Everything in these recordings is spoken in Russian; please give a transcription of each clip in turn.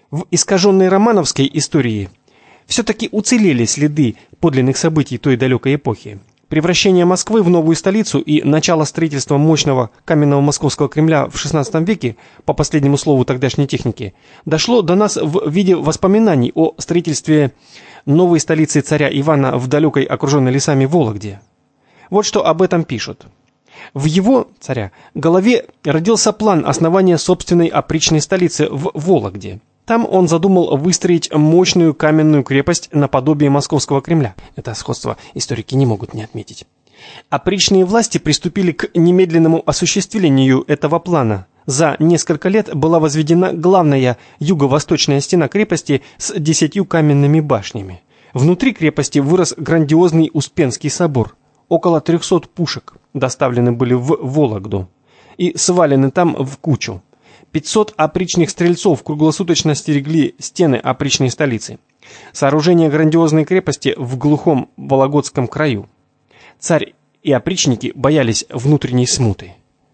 В искаженной романовской истории все-таки уцелели следы подлинных событий той далекой эпохи. Превращение Москвы в новую столицу и начало строительства мощного каменного московского Кремля в XVI веке, по последнему слову тогдашней техники, дошло до нас в виде воспоминаний о строительстве новой столицы царя Ивана в далекой, окруженной лесами Вологде. Вот что об этом пишут. В его, царя, голове родился план основания собственной опричной столицы в Вологде. Там он задумал выстроить мощную каменную крепость наподобие московского Кремля. Это сходство историки не могут не отметить. Опричные власти приступили к немедленному осуществлению этого плана. За несколько лет была возведена главная юго-восточная стена крепости с 10 каменными башнями. Внутри крепости вырос грандиозный Успенский собор. Около 300 пушек доставлены были в Вологду и свалены там в кучу. 500 опричных стрельцов круглосуточно стерегли стены опричной столицы. Сооружение грандиозной крепости в глухом Вологодском краю. Царь и опричники боялись внутренней смуты.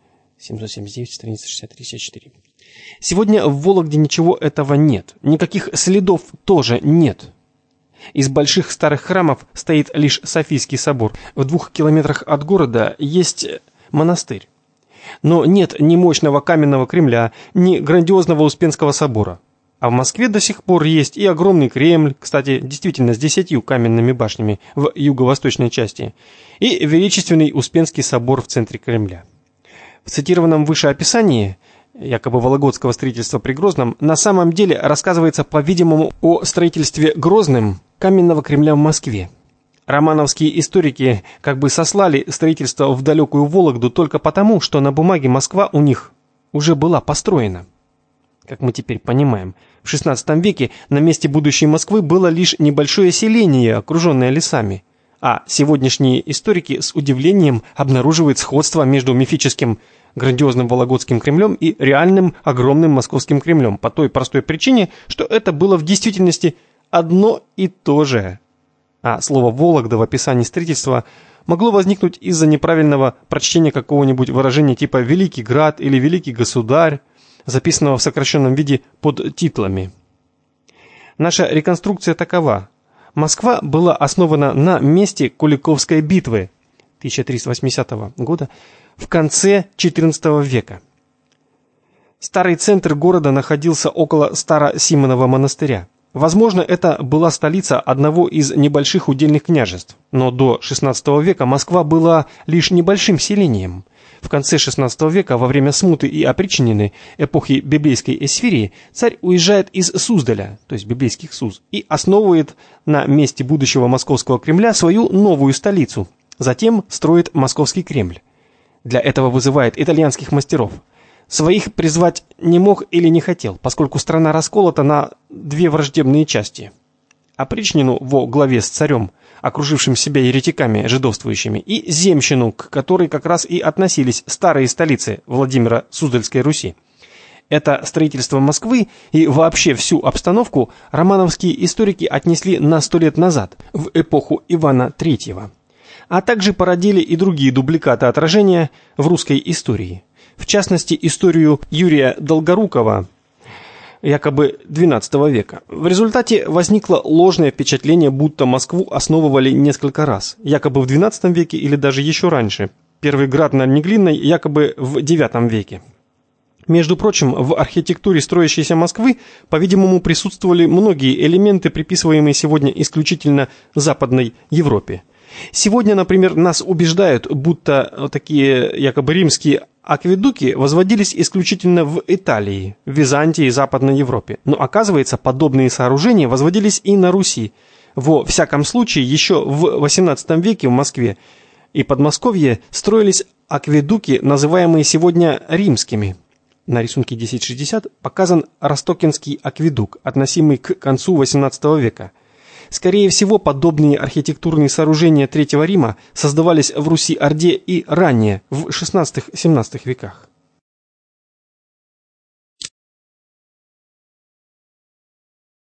779, страница 63-64. Сегодня в Вологде ничего этого нет. Никаких следов тоже нет. Из больших старых храмов стоит лишь Софийский собор. В 2 километрах от города есть монастырь. Но нет ни мощного каменного Кремля, ни грандиозного Успенского собора. А в Москве до сих пор есть и огромный Кремль, кстати, действительно с 10 каменными башнями в юго-восточной части, и величественный Успенский собор в центре Кремля. В цитированном выше описании, якобы вологодского строительства при Грозном, на самом деле рассказывается, по-видимому, о строительстве Грозным каменного Кремля в Москве. Романовские историки как бы сослали строительство в далекую Вологду только потому, что на бумаге Москва у них уже была построена. Как мы теперь понимаем, в XVI веке на месте будущей Москвы было лишь небольшое селение, окруженное лесами. А сегодняшние историки с удивлением обнаруживают сходство между мифическим грандиозным Вологодским Кремлем и реальным огромным Московским Кремлем по той простой причине, что это было в действительности одно и то же. А слово «Вологда» в описании строительства могло возникнуть из-за неправильного прочтения какого-нибудь выражения типа «Великий град» или «Великий государь», записанного в сокращенном виде под титлами. Наша реконструкция такова. Москва была основана на месте Куликовской битвы 1380 года в конце XIV века. Старый центр города находился около Старосимонова монастыря. Возможно, это была столица одного из небольших удельных княжеств, но до XVI века Москва была лишь небольшим селением. В конце XVI века, во время смуты и опричнины эпохи библейской Эсфирии, царь уезжает из Суздаля, то есть библейских Суз, и основывает на месте будущего Московского Кремля свою новую столицу. Затем строит Московский Кремль. Для этого вызывает итальянских мастеров. Своих призвать не мог или не хотел, поскольку страна расколота на 2 враждебные части. Опричнину во главе с царем, окружившим себя еретиками жидовствующими, и земщину, к которой как раз и относились старые столицы Владимира Суздальской Руси. Это строительство Москвы и вообще всю обстановку романовские историки отнесли на 100 лет назад, в эпоху Ивана III, а также породили и другие дубликаты отражения в русской истории. В частности, историю Юрия Долгорукова, якобы XII века. В результате возникло ложное впечатление, будто Москву основывали несколько раз, якобы в XII веке или даже еще раньше. Первый град на Неглинной якобы в IX веке. Между прочим, в архитектуре строящейся Москвы, по-видимому, присутствовали многие элементы, приписываемые сегодня исключительно Западной Европе. Сегодня, например, нас убеждают, будто такие якобы римские акведуки возводились исключительно в Италии, в Византии и Западной Европе. Но оказывается, подобные сооружения возводились и на Руси. Во всяком случае, еще в XVIII веке в Москве и Подмосковье строились акведуки, называемые сегодня римскими. На рисунке 1060 показан Ростокинский акведук, относимый к концу XVIII века. Скорее всего, подобные архитектурные сооружения Третьего Рима создавались в Руси-Орде и ранее, в XVI-XVII веках.